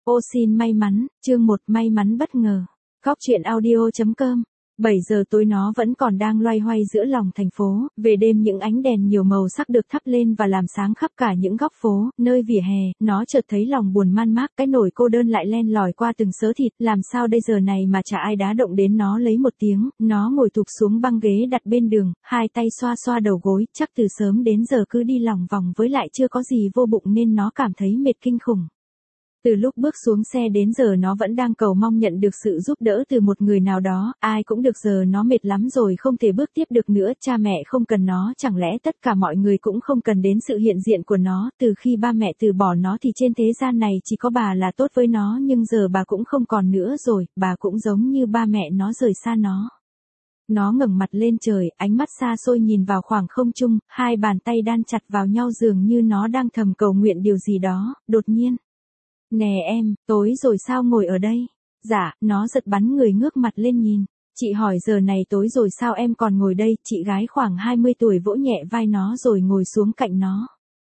Ô xin may mắn, chương 1 may mắn bất ngờ. Góc truyện audio.com 7 giờ tối nó vẫn còn đang loay hoay giữa lòng thành phố, về đêm những ánh đèn nhiều màu sắc được thắp lên và làm sáng khắp cả những góc phố, nơi vỉa hè, nó chợt thấy lòng buồn man mác, cái nỗi cô đơn lại len lỏi qua từng xớ thịt, làm sao đây giờ này mà chả ai đá động đến nó lấy một tiếng, nó ngồi thụp xuống băng ghế đặt bên đường, hai tay xoa xoa đầu gối, chắc từ sớm đến giờ cứ đi lòng vòng với lại chưa có gì vô bụng nên nó cảm thấy mệt kinh khủng. Từ lúc bước xuống xe đến giờ nó vẫn đang cầu mong nhận được sự giúp đỡ từ một người nào đó, ai cũng được giờ nó mệt lắm rồi không thể bước tiếp được nữa, cha mẹ không cần nó, chẳng lẽ tất cả mọi người cũng không cần đến sự hiện diện của nó, từ khi ba mẹ từ bỏ nó thì trên thế gian này chỉ có bà là tốt với nó nhưng giờ bà cũng không còn nữa rồi, bà cũng giống như ba mẹ nó rời xa nó. Nó ngẩng mặt lên trời, ánh mắt xa xôi nhìn vào khoảng không trung, hai bàn tay đan chặt vào nhau dường như nó đang thầm cầu nguyện điều gì đó, đột nhiên. Nè em, tối rồi sao ngồi ở đây? Dạ, nó giật bắn người ngước mặt lên nhìn. Chị hỏi giờ này tối rồi sao em còn ngồi đây? Chị gái khoảng 20 tuổi vỗ nhẹ vai nó rồi ngồi xuống cạnh nó.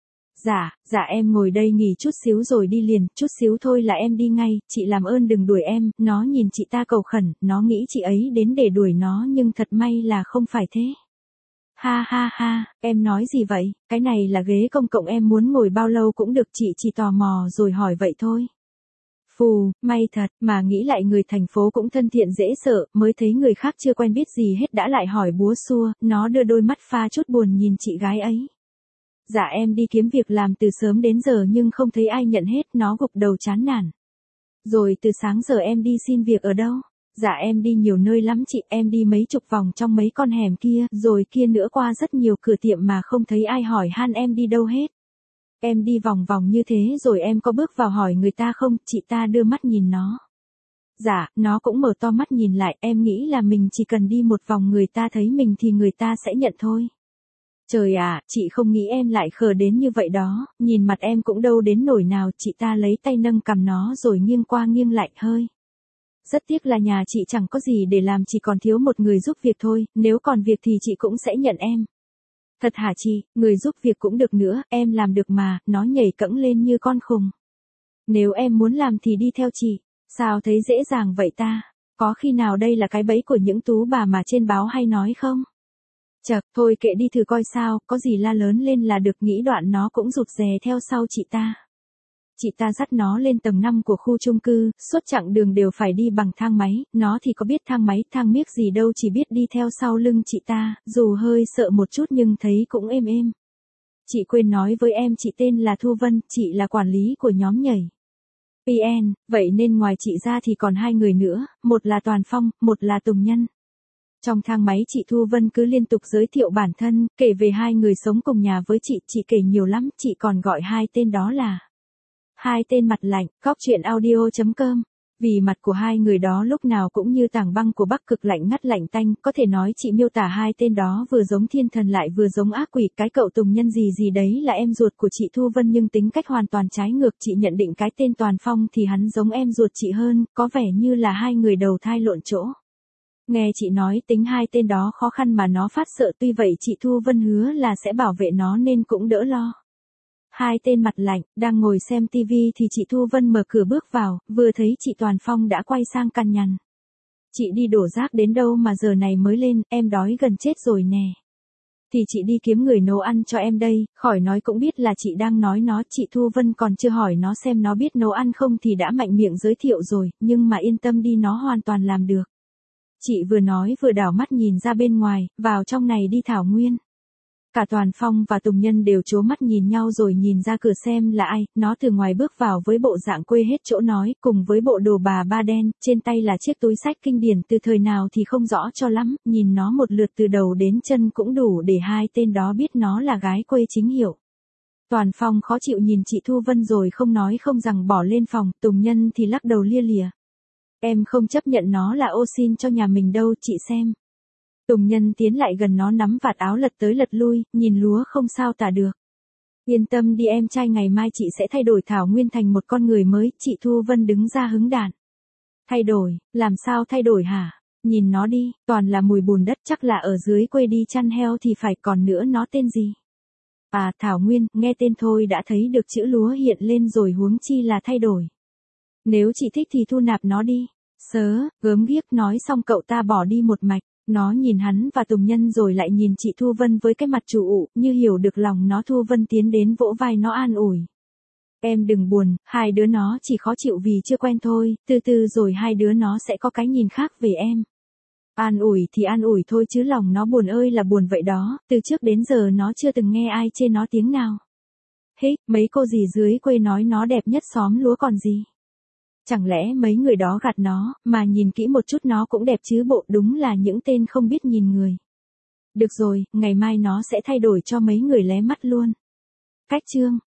Dạ em ngồi đây nghỉ chút xíu rồi đi liền, chút xíu thôi là em đi ngay, chị làm ơn đừng đuổi em, nó nhìn chị ta cầu khẩn, nó nghĩ chị ấy đến để đuổi nó nhưng thật may là không phải thế. Ha ha ha, em nói gì vậy, cái này là ghế công cộng em muốn ngồi bao lâu cũng được, chị chỉ tò mò rồi hỏi vậy thôi. Phù, may thật, mà nghĩ lại người thành phố cũng thân thiện dễ sợ, mới thấy người khác chưa quen biết gì hết đã lại hỏi búa xua, nó đưa đôi mắt pha chút buồn nhìn chị gái ấy. Dạ em đi kiếm việc làm từ sớm đến giờ nhưng không thấy ai nhận hết, nó gục đầu chán nản. Rồi từ sáng giờ em đi xin việc ở đâu? Dạ em đi nhiều nơi lắm chị, em đi mấy chục vòng trong mấy con hẻm kia, rồi kia nữa qua rất nhiều cửa tiệm mà không thấy ai hỏi han em đi đâu hết. Em đi vòng vòng như thế rồi em có bước vào hỏi người ta không? Chị ta đưa mắt nhìn nó. Dạ, nó cũng mở to mắt nhìn lại, em nghĩ là mình chỉ cần đi một vòng người ta thấy mình thì người ta sẽ nhận thôi. Trời ạ, chị không nghĩ em lại khờ đến như vậy đó, nhìn mặt em cũng đâu đến nổi nào, chị ta lấy tay nâng cằm nó rồi nghiêng qua nghiêng lại hơi. Rất tiếc là nhà chị chẳng có gì để làm, chỉ còn thiếu một người giúp việc thôi, nếu còn việc thì chị cũng sẽ nhận em. Thật hả chị, người giúp việc cũng được nữa, em làm được mà, nó nhảy cẫng lên như con khùng. Nếu em muốn làm thì đi theo chị, sao thấy dễ dàng vậy ta, có khi nào đây là cái bẫy của những tú bà mà trên báo hay nói không? Chậc, thôi kệ đi thử coi sao, có gì la lớn lên là được, nghĩ đoạn nó cũng rụt rè theo sau chị ta. Chị ta dắt nó lên tầng 5 của khu chung cư, suốt chặng đường đều phải đi bằng thang máy, nó thì có biết thang máy, thang miếc gì đâu, chỉ biết đi theo sau lưng chị ta, dù hơi sợ một chút nhưng thấy cũng êm êm. Chị quên nói với em chị tên là Thu Vân, chị là quản lý của nhóm nhảy. PN, vậy nên ngoài chị ra thì còn hai người nữa, một là Toàn Phong, một là Tùng Nhân. Trong thang máy chị Thu Vân cứ liên tục giới thiệu bản thân, kể về hai người sống cùng nhà với chị kể nhiều lắm, chị còn gọi hai tên đó là hai tên mặt lạnh. Góc truyện audio.com. Vì mặt của hai người đó lúc nào cũng như tảng băng của Bắc Cực, lạnh ngắt lạnh tanh, có thể nói chị miêu tả hai tên đó vừa giống thiên thần lại vừa giống ác quỷ. Cái cậu Tùng Nhân gì gì đấy là em ruột của chị Thu Vân nhưng tính cách hoàn toàn trái ngược, chị nhận định cái tên Toàn Phong thì hắn giống em ruột chị hơn, có vẻ như là hai người đầu thai lộn chỗ. Nghe chị nói tính hai tên đó khó khăn mà nó phát sợ, tuy vậy chị Thu Vân hứa là sẽ bảo vệ nó nên cũng đỡ lo. Hai tên mặt lạnh, đang ngồi xem tivi thì chị Thu Vân mở cửa bước vào, vừa thấy chị Toàn Phong đã quay sang cằn nhằn. Chị đi đổ rác đến đâu mà giờ này mới lên, em đói gần chết rồi nè. Thì chị đi kiếm người nấu ăn cho em đây, khỏi nói cũng biết là chị đang nói nó, chị Thu Vân còn chưa hỏi nó xem nó biết nấu ăn không thì đã mạnh miệng giới thiệu rồi, nhưng mà yên tâm đi, nó hoàn toàn làm được. Chị vừa nói vừa đảo mắt nhìn ra bên ngoài, vào trong này đi Thảo Nguyên. Cả Toàn Phong và Tùng Nhân đều trố mắt nhìn nhau rồi nhìn ra cửa xem là ai, nó từ ngoài bước vào với bộ dạng quê hết chỗ nói, cùng với bộ đồ bà ba đen, trên tay là chiếc túi xách kinh điển từ thời nào thì không rõ cho lắm, nhìn nó một lượt từ đầu đến chân cũng đủ để hai tên đó biết nó là gái quê chính hiệu. Toàn Phong khó chịu nhìn chị Thu Vân rồi không nói không rằng bỏ lên phòng, Tùng Nhân thì lắc đầu lia lịa. Em không chấp nhận nó là ô xin cho nhà mình đâu, chị xem. Tùng Nhân tiến lại gần nó nắm vạt áo lật tới lật lui, nhìn lúa không sao tả được. Yên tâm đi em trai, ngày mai chị sẽ thay đổi Thảo Nguyên thành một con người mới, chị Thu Vân đứng ra hứng đạn. Thay đổi, làm sao thay đổi hả? Nhìn nó đi, toàn là mùi bùn đất, chắc là ở dưới quê đi chăn heo thì phải, còn nữa nó tên gì? À, Thảo Nguyên, nghe tên thôi đã thấy được chữ lúa hiện lên rồi, huống chi là thay đổi. Nếu chị thích thì thu nạp nó đi. Sớ, gớm ghiếc nói xong cậu ta bỏ đi một mạch. Nó nhìn hắn và Tùng Nhân rồi lại nhìn chị Thu Vân với cái mặt chủ ụ, như hiểu được lòng nó. Thu Vân tiến đến vỗ vai nó an ủi. Em đừng buồn, hai đứa nó chỉ khó chịu vì chưa quen thôi, từ từ rồi hai đứa nó sẽ có cái nhìn khác về em. An ủi thì an ủi thôi chứ lòng nó buồn ơi là buồn vậy đó, từ trước đến giờ nó chưa từng nghe ai chê nó tiếng nào. Hế, mấy cô dì dưới quê nói nó đẹp nhất xóm lúa còn gì. Chẳng lẽ mấy người đó gạt nó, mà nhìn kỹ một chút nó cũng đẹp chứ bộ, đúng là những tên không biết nhìn người. Được rồi, ngày mai nó sẽ thay đổi cho mấy người lé mắt luôn. Cách chương